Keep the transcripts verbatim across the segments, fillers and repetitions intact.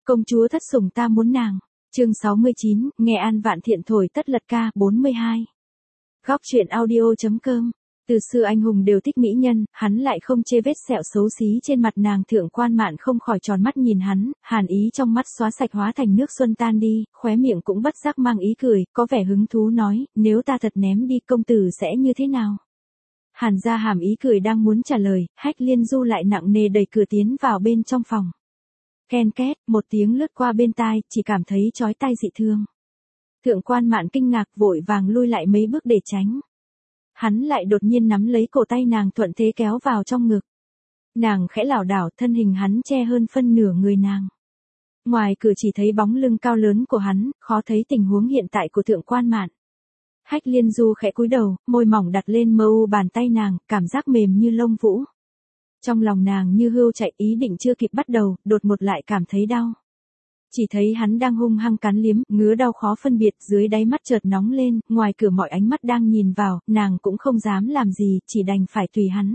Công chúa thất sủng ta muốn nàng. Chương sáu mươi chín, nghe An Vạn Thiện thổi tất lật ca bốn mươi hai. Góc truyện audio.com. Từ xưa anh hùng đều thích mỹ nhân, hắn lại không chê vết sẹo xấu xí trên mặt nàng. Thượng Quan Mạn không khỏi tròn mắt nhìn hắn, hàn ý trong mắt xóa sạch hóa thành nước xuân tan đi, khóe miệng cũng bất giác mang ý cười, có vẻ hứng thú nói, nếu ta thật ném đi công tử sẽ như thế nào? Hàn gia hàm ý cười đang muốn trả lời, Hách Liên Du lại nặng nề đẩy cửa tiến vào bên trong phòng. Ken két, một tiếng lướt qua bên tai, chỉ cảm thấy chói tai dị thương. Thượng Quan Mạn kinh ngạc vội vàng lui lại mấy bước để tránh. Hắn lại đột nhiên nắm lấy cổ tay nàng thuận thế kéo vào trong ngực. Nàng khẽ lảo đảo, thân hình hắn che hơn phân nửa người nàng. Ngoài cửa chỉ thấy bóng lưng cao lớn của hắn, khó thấy tình huống hiện tại của Thượng Quan Mạn. Hách Liên Du khẽ cúi đầu, môi mỏng đặt lên mờ u bàn tay nàng, cảm giác mềm như lông vũ. Trong lòng nàng như hươu chạy, ý định chưa kịp bắt đầu, đột ngột lại cảm thấy đau. Chỉ thấy hắn đang hung hăng cắn liếm, ngứa đau khó phân biệt, dưới đáy mắt chợt nóng lên, ngoài cửa mọi ánh mắt đang nhìn vào, nàng cũng không dám làm gì, chỉ đành phải tùy hắn.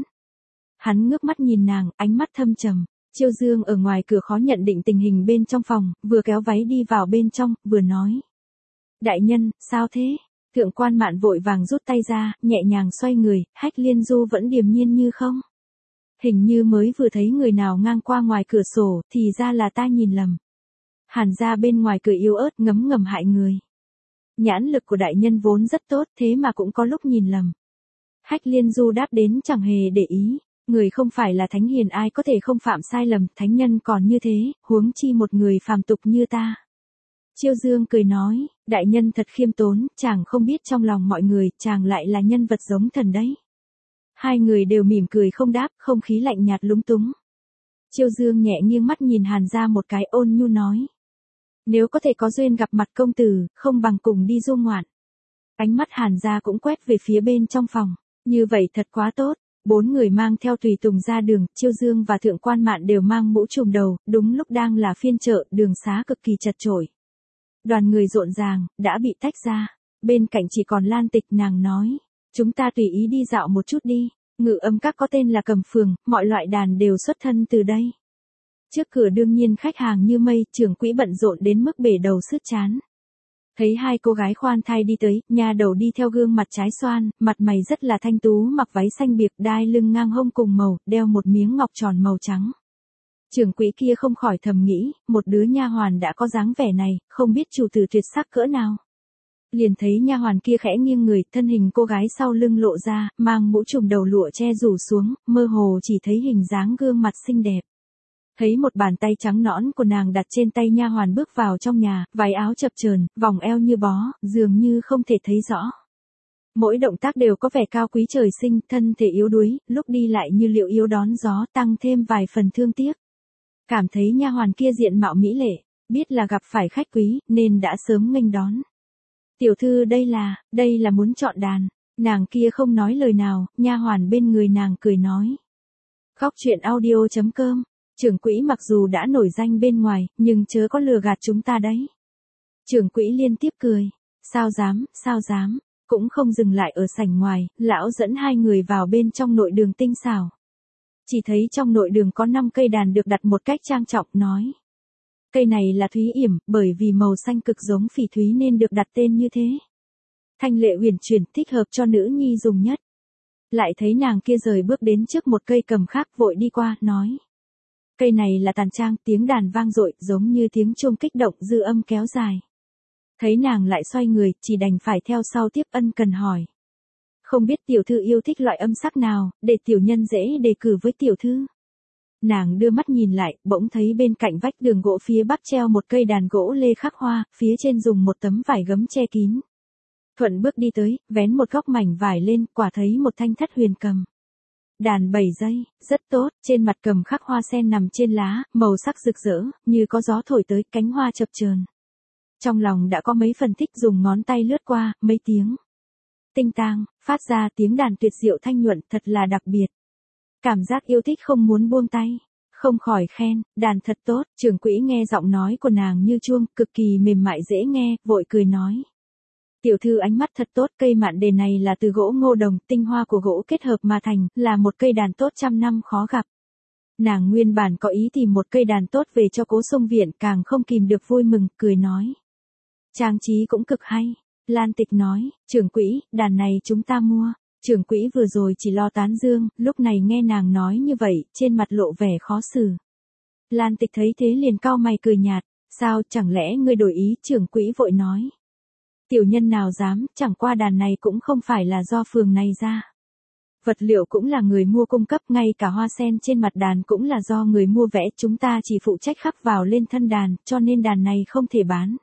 Hắn ngước mắt nhìn nàng, ánh mắt thâm trầm. Chiêu Dương ở ngoài cửa khó nhận định tình hình bên trong phòng, vừa kéo váy đi vào bên trong, vừa nói. Đại nhân, sao thế? Thượng Quan Mạn vội vàng rút tay ra, nhẹ nhàng xoay người, Hách Liên Du vẫn điềm nhiên như không. Hình như mới vừa thấy người nào ngang qua ngoài cửa sổ, thì ra là ta nhìn lầm. Hàn gia bên ngoài cười yếu ớt ngấm ngầm hại người. Nhãn lực của đại nhân vốn rất tốt, thế mà cũng có lúc nhìn lầm. Hách Liên Du đáp đến chẳng hề để ý. Người không phải là thánh hiền ai có thể không phạm sai lầm, thánh nhân còn như thế, huống chi một người phàm tục như ta. Chiêu Dương cười nói, đại nhân thật khiêm tốn, chàng không biết trong lòng mọi người, chàng lại là nhân vật giống thần đấy. Hai người đều mỉm cười không đáp, không khí lạnh nhạt lúng túng. Chiêu Dương nhẹ nghiêng mắt nhìn Hàn gia một cái, ôn nhu nói. Nếu có thể có duyên gặp mặt công tử, không bằng cùng đi du ngoạn. Ánh mắt Hàn gia cũng quét về phía bên trong phòng. Như vậy thật quá tốt. Bốn người mang theo tùy tùng ra đường, Chiêu Dương và Thượng Quan Mạn đều mang mũ trùm đầu, đúng lúc đang là phiên chợ, đường xá cực kỳ chật chội. Đoàn người rộn ràng, đã bị tách ra. Bên cạnh chỉ còn Lan Tịch, nàng nói. Chúng ta tùy ý đi dạo một chút đi. Ngự âm các có tên là Cầm Phường, mọi loại đàn đều xuất thân từ đây. Trước cửa đương nhiên khách hàng như mây, trưởng quỹ bận rộn đến mức bể đầu sứt chán. Thấy hai cô gái khoan thai đi tới, nha đầu đi theo gương mặt trái xoan, mặt mày rất là thanh tú, mặc váy xanh biếc, đai lưng ngang hông cùng màu, đeo một miếng ngọc tròn màu trắng. Trưởng quỹ kia không khỏi thầm nghĩ, một đứa nha hoàn đã có dáng vẻ này, không biết chủ tử tuyệt sắc cỡ nào. Liền thấy nha hoàn kia khẽ nghiêng người, thân hình cô gái sau lưng lộ ra, mang mũ trùm đầu lụa che rủ xuống, mơ hồ chỉ thấy hình dáng gương mặt xinh đẹp. Thấy một bàn tay trắng nõn của nàng đặt trên tay nha hoàn bước vào trong nhà, váy áo chập chờn, vòng eo như bó, dường như không thể thấy rõ. Mỗi động tác đều có vẻ cao quý trời sinh, thân thể yếu đuối, lúc đi lại như liệu yếu đón gió, tăng thêm vài phần thương tiếc. Cảm thấy nha hoàn kia diện mạo mỹ lệ, biết là gặp phải khách quý, nên đã sớm nghênh đón. Tiểu thư đây là, đây là muốn chọn đàn. Nàng kia không nói lời nào, nha hoàn bên người nàng cười nói. Góc truyện audio.com. Trưởng quỹ mặc dù đã nổi danh bên ngoài, nhưng chớ có lừa gạt chúng ta đấy. Trưởng quỹ liên tiếp cười. Sao dám, sao dám. Cũng không dừng lại ở sảnh ngoài, lão dẫn hai người vào bên trong nội đường tinh xảo. Chỉ thấy trong nội đường có năm cây đàn được đặt một cách trang trọng, nói. Cây này là Thúy Yểm, bởi vì màu xanh cực giống phỉ thúy nên được đặt tên như thế. Thanh lệ huyền chuyển, thích hợp cho nữ nhi dùng nhất. Lại thấy nàng kia rời bước đến trước một cây cầm khác, vội đi qua, nói. Cây này là Tàn Trang, tiếng đàn vang dội, giống như tiếng chuông kích động, dư âm kéo dài. Thấy nàng lại xoay người, chỉ đành phải theo sau tiếp ân cần hỏi. Không biết tiểu thư yêu thích loại âm sắc nào, để tiểu nhân dễ đề cử với tiểu thư. Nàng đưa mắt nhìn lại, bỗng thấy bên cạnh vách đường gỗ phía bắc treo một cây đàn gỗ lê khắc hoa, phía trên dùng một tấm vải gấm che kín. Thuận bước đi tới, vén một góc mảnh vải lên, quả thấy một thanh thất huyền cầm. Đàn bảy dây, rất tốt, trên mặt cầm khắc hoa sen nằm trên lá, màu sắc rực rỡ, như có gió thổi tới, cánh hoa chập chờn. Trong lòng đã có mấy phần thích, dùng ngón tay lướt qua, mấy tiếng tinh tang, phát ra tiếng đàn tuyệt diệu thanh nhuận, thật là đặc biệt. Cảm giác yêu thích không muốn buông tay, không khỏi khen, đàn thật tốt. Trưởng quỹ nghe giọng nói của nàng như chuông, cực kỳ mềm mại dễ nghe, vội cười nói. Tiểu thư ánh mắt thật tốt, cây mạn đề này là từ gỗ ngô đồng, tinh hoa của gỗ kết hợp mà thành, là một cây đàn tốt trăm năm khó gặp. Nàng nguyên bản có ý tìm một cây đàn tốt về cho Cố Sông Viện, càng không kìm được vui mừng, cười nói. Trang trí cũng cực hay. Lan Tịch nói, trưởng quỹ, đàn này chúng ta mua. Trưởng quỹ vừa rồi chỉ lo tán dương, lúc này nghe nàng nói như vậy, trên mặt lộ vẻ khó xử. Lan Tịch thấy thế liền cau mày cười nhạt, sao, chẳng lẽ ngươi đổi ý? Trưởng quỹ vội nói. Tiểu nhân nào dám, chẳng qua đàn này cũng không phải là do phường này ra. Vật liệu cũng là người mua cung cấp, ngay cả hoa sen trên mặt đàn cũng là do người mua vẽ, chúng ta chỉ phụ trách khắc vào lên thân đàn, cho nên đàn này không thể bán.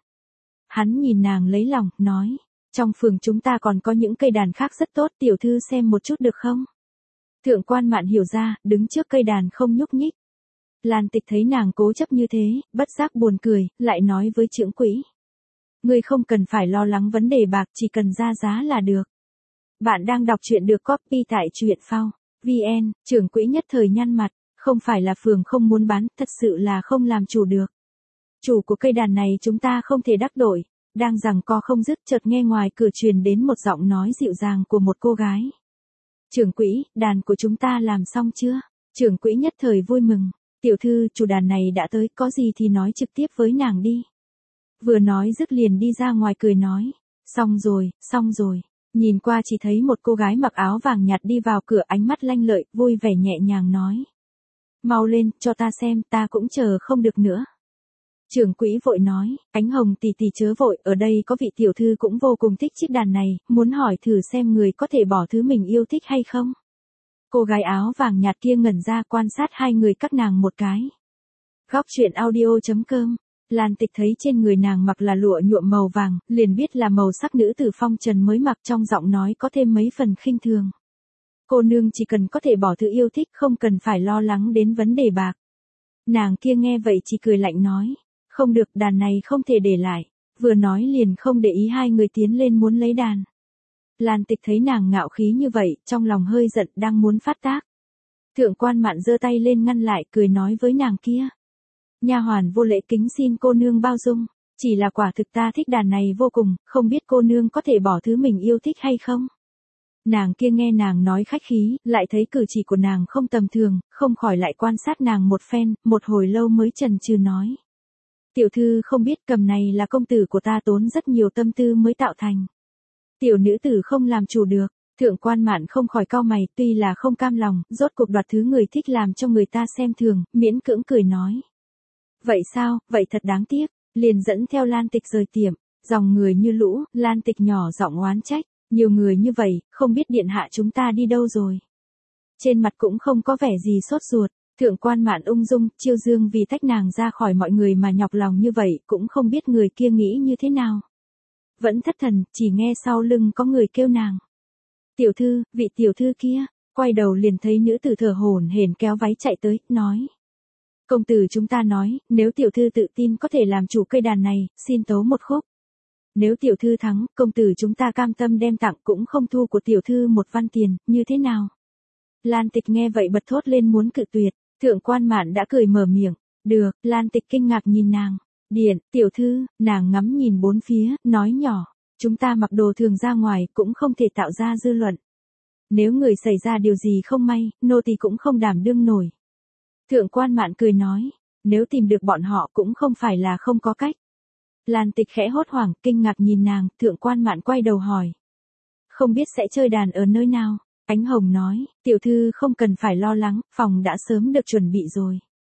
Hắn nhìn nàng lấy lòng, nói, trong phường chúng ta còn có những cây đàn khác rất tốt, tiểu thư xem một chút được không? Thượng quan Mạn hiểu ra, đứng trước cây đàn không nhúc nhích. Lan Tịch thấy nàng cố chấp như thế, bất giác buồn cười, lại nói với trưởng quỹ. Ngươi không cần phải lo lắng vấn đề bạc, chỉ cần ra giá là được. Bạn đang đọc truyện được copy tại truyện phao chấm vn, trưởng quỹ nhất thời nhăn mặt, không phải là phường không muốn bán, thật sự là không làm chủ được. Chủ của cây đàn này chúng ta không thể đắc tội. Đang giằng co không dứt, chợt nghe ngoài cửa truyền đến một giọng nói dịu dàng của một cô gái. Trưởng quỹ, đàn của chúng ta làm xong chưa? Trưởng quỹ nhất thời vui mừng. Tiểu thư, chủ đàn này đã tới, có gì thì nói trực tiếp với nàng đi. Vừa nói dứt liền đi ra ngoài cười nói. Xong rồi, xong rồi. Nhìn qua chỉ thấy một cô gái mặc áo vàng nhạt đi vào cửa, ánh mắt lanh lợi, vui vẻ nhẹ nhàng nói. Mau lên, cho ta xem, ta cũng chờ không được nữa. Trưởng quỹ vội nói, Ánh Hồng tỷ tỷ chớ vội, ở đây có vị tiểu thư cũng vô cùng thích chiếc đàn này, muốn hỏi thử xem người có thể bỏ thứ mình yêu thích hay không. Cô gái áo vàng nhạt kia ngẩn ra quan sát hai người các nàng một cái. Góc truyện audio chấm com. Lan Tịch thấy trên người nàng mặc là lụa nhuộm màu vàng, liền biết là màu sắc nữ tử phong trần mới mặc, trong giọng nói có thêm mấy phần khinh thường. Cô nương chỉ cần có thể bỏ thứ yêu thích, không cần phải lo lắng đến vấn đề bạc. Nàng kia nghe vậy chỉ cười lạnh nói. Không được, đàn này không thể để lại. Vừa nói liền không để ý hai người tiến lên muốn lấy đàn. Lan Tịch thấy nàng ngạo khí như vậy, trong lòng hơi giận, đang muốn phát tác. Thượng quan Mạn giơ tay lên ngăn lại, cười nói với nàng kia. Nha hoàn vô lễ, kính xin cô nương bao dung. Chỉ là quả thực ta thích đàn này vô cùng, không biết cô nương có thể bỏ thứ mình yêu thích hay không? Nàng kia nghe nàng nói khách khí, lại thấy cử chỉ của nàng không tầm thường, không khỏi lại quan sát nàng một phen, một hồi lâu mới chần chừ nói. Tiểu thư không biết, cầm này là công tử của ta tốn rất nhiều tâm tư mới tạo thành. Tiểu nữ tử không làm chủ được. Thượng quan Mạn không khỏi cau mày, tuy là không cam lòng, rốt cuộc đoạt thứ người thích làm cho người ta xem thường, miễn cưỡng cười nói. Vậy sao, vậy thật đáng tiếc. Liền dẫn theo Lan Tịch rời tiệm. Dòng người như lũ, Lan Tịch nhỏ giọng oán trách. Nhiều người như vậy, không biết điện hạ chúng ta đi đâu rồi. Trên mặt cũng không có vẻ gì sốt ruột. Thượng quan Mạn ung dung, chiêu dương vì tách nàng ra khỏi mọi người mà nhọc lòng như vậy, cũng không biết người kia nghĩ như thế nào. Vẫn thất thần, chỉ nghe sau lưng có người kêu nàng. Tiểu thư, vị tiểu thư kia, quay đầu liền thấy nữ tử thở hổn hển kéo váy chạy tới, nói. Công tử chúng ta nói, nếu tiểu thư tự tin có thể làm chủ cây đàn này, xin tấu một khúc. Nếu tiểu thư thắng, công tử chúng ta cam tâm đem tặng, cũng không thu của tiểu thư một văn tiền, như thế nào? Lan Tịch nghe vậy bật thốt lên muốn cự tuyệt. Thượng quan Mạn đã cười mở miệng. Được, Lan Tịch kinh ngạc nhìn nàng. Điện, tiểu thư, nàng ngắm nhìn bốn phía, nói nhỏ. Chúng ta mặc đồ thường ra ngoài, cũng không thể tạo ra dư luận. Nếu người xảy ra điều gì không may, nô tỳ cũng không đảm đương nổi. Thượng quan Mạn cười nói. Nếu tìm được bọn họ cũng không phải là không có cách. Lan Tịch khẽ hốt hoảng, kinh ngạc nhìn nàng, thượng quan Mạn quay đầu hỏi. Không biết sẽ chơi đàn ở nơi nào? Ánh Hồng nói, tiểu thư không cần phải lo lắng, phòng đã sớm được chuẩn bị rồi.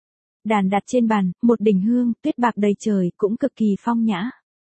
Đàn đặt trên bàn, một đỉnh hương, tuyết bạc đầy trời, cũng cực kỳ phong nhã.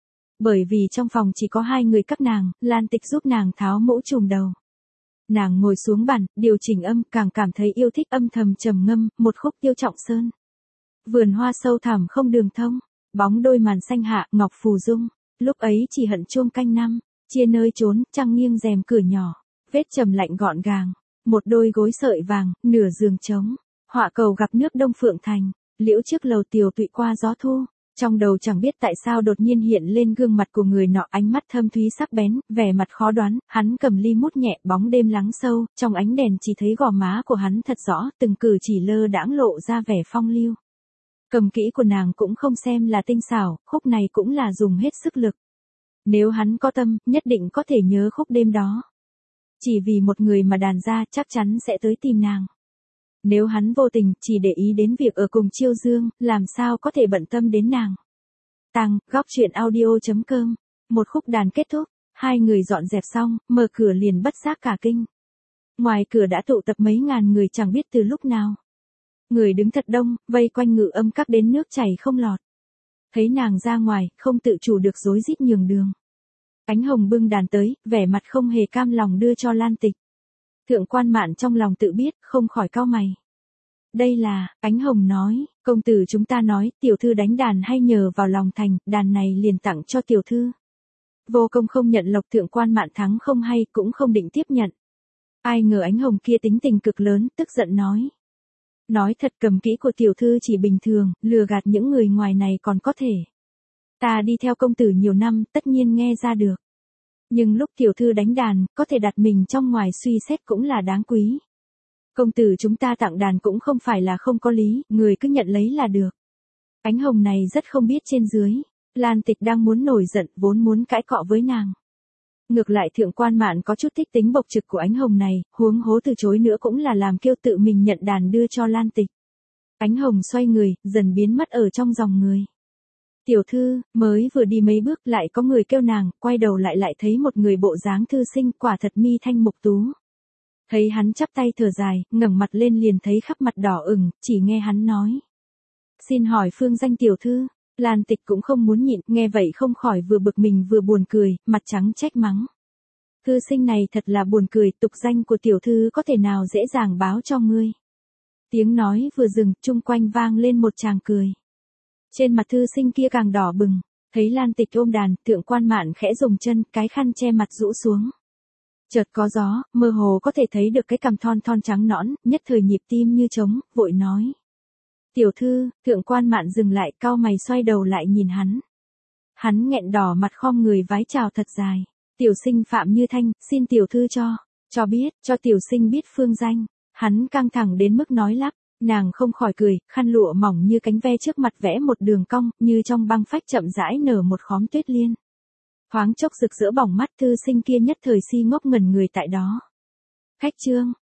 Bởi vì trong phòng chỉ có hai người các nàng, Lan Tịch giúp nàng tháo mũ trùm đầu. Nàng ngồi xuống bàn, điều chỉnh âm, càng cảm thấy yêu thích âm thầm trầm ngâm, một khúc Tiêu Trọng Sơn. Vườn hoa sâu thẳm không đường thông, bóng đôi màn xanh hạ, ngọc phù dung. Lúc ấy chỉ hận chuông canh năm, chia nơi trốn, trăng nghiêng rèm cửa nhỏ. Vết trầm lạnh gọn gàng, một đôi gối sợi vàng, nửa giường trống, họa cầu gặp nước Đông Phượng Thành, liễu trước lầu tiều tụy qua gió thu, trong đầu chẳng biết tại sao đột nhiên hiện lên gương mặt của người nọ, ánh mắt thâm thúy sắc bén, vẻ mặt khó đoán, hắn cầm ly mút nhẹ, bóng đêm lắng sâu, trong ánh đèn chỉ thấy gò má của hắn thật rõ, từng cử chỉ lơ đãng lộ ra vẻ phong lưu. Cầm kỹ của nàng cũng không xem là tinh xảo, khúc này cũng là dùng hết sức lực. Nếu hắn có tâm, nhất định có thể nhớ khúc đêm đó. Chỉ vì một người mà đàn ra chắc chắn sẽ tới tìm nàng. Nếu hắn vô tình, chỉ để ý đến việc ở cùng Chiêu Dương, làm sao có thể bận tâm đến nàng. Tăng, góc truyện audio.com. Một khúc đàn kết thúc, hai người dọn dẹp xong, mở cửa liền bất giác cả kinh. Ngoài cửa đã tụ tập mấy ngàn người chẳng biết từ lúc nào. Người đứng thật đông, vây quanh Ngự Âm Các đến nước chảy không lọt. Thấy nàng ra ngoài, không tự chủ được rối rít nhường đường. Ánh Hồng bưng đàn tới, vẻ mặt không hề cam lòng đưa cho Lan Tịch. Thượng Quan Mạn trong lòng tự biết, không khỏi cau mày. Đây là, Ánh Hồng nói, công tử chúng ta nói, tiểu thư đánh đàn hay nhờ vào lòng thành, đàn này liền tặng cho tiểu thư. Vô công không nhận lộc. Thượng Quan Mạn thắng không hay, cũng không định tiếp nhận. Ai ngờ Ánh Hồng kia tính tình cực lớn, tức giận nói. Nói thật, cầm kỹ của tiểu thư chỉ bình thường, lừa gạt những người ngoài này còn có thể. Ta đi theo công tử nhiều năm, tất nhiên nghe ra được. Nhưng lúc tiểu thư đánh đàn, có thể đặt mình trong ngoài suy xét cũng là đáng quý. Công tử chúng ta tặng đàn cũng không phải là không có lý, người cứ nhận lấy là được. Ánh Hồng này rất không biết trên dưới. Lan Tịch đang muốn nổi giận, vốn muốn cãi cọ với nàng. Ngược lại Thượng Quan Mạn có chút thích tính bộc trực của Ánh Hồng này, huống hố từ chối nữa cũng là làm kêu tự mình nhận đàn đưa cho Lan Tịch. Ánh Hồng xoay người, dần biến mất ở trong dòng người. Tiểu thư, mới vừa đi mấy bước lại có người kêu nàng, quay đầu lại lại thấy một người bộ dáng thư sinh, quả thật mi thanh mục tú. Thấy hắn chắp tay thở dài, ngẩng mặt lên liền thấy khắp mặt đỏ ửng, chỉ nghe hắn nói. Xin hỏi phương danh tiểu thư. Lan Tịch cũng không muốn nhịn, nghe vậy không khỏi vừa bực mình vừa buồn cười, mặt trắng trách mắng. Thư sinh này thật là buồn cười, tục danh của tiểu thư có thể nào dễ dàng báo cho ngươi. Tiếng nói vừa dừng, chung quanh vang lên một tràng cười. Trên mặt thư sinh kia càng đỏ bừng, thấy Lan Tịch ôm đàn, Thượng Quan Mạn khẽ dùng chân, cái khăn che mặt rũ xuống. Chợt có gió, mơ hồ có thể thấy được cái cằm thon thon trắng nõn, nhất thời nhịp tim như trống, vội nói. Tiểu thư. Thượng Quan Mạn dừng lại, cau mày xoay đầu lại nhìn hắn. Hắn nghẹn đỏ mặt khom người vái chào thật dài. Tiểu sinh Phạm Như Thanh, xin tiểu thư cho, cho biết, cho tiểu sinh biết phương danh. Hắn căng thẳng đến mức nói lắp, nàng không khỏi cười, khăn lụa mỏng như cánh ve trước mặt vẽ một đường cong, như trong băng phách chậm rãi nở một khóm tuyết liên. Thoáng chốc rực rỡ bỏng mắt, thư sinh kia nhất thời si ngốc ngẩn người tại đó. Khách trương,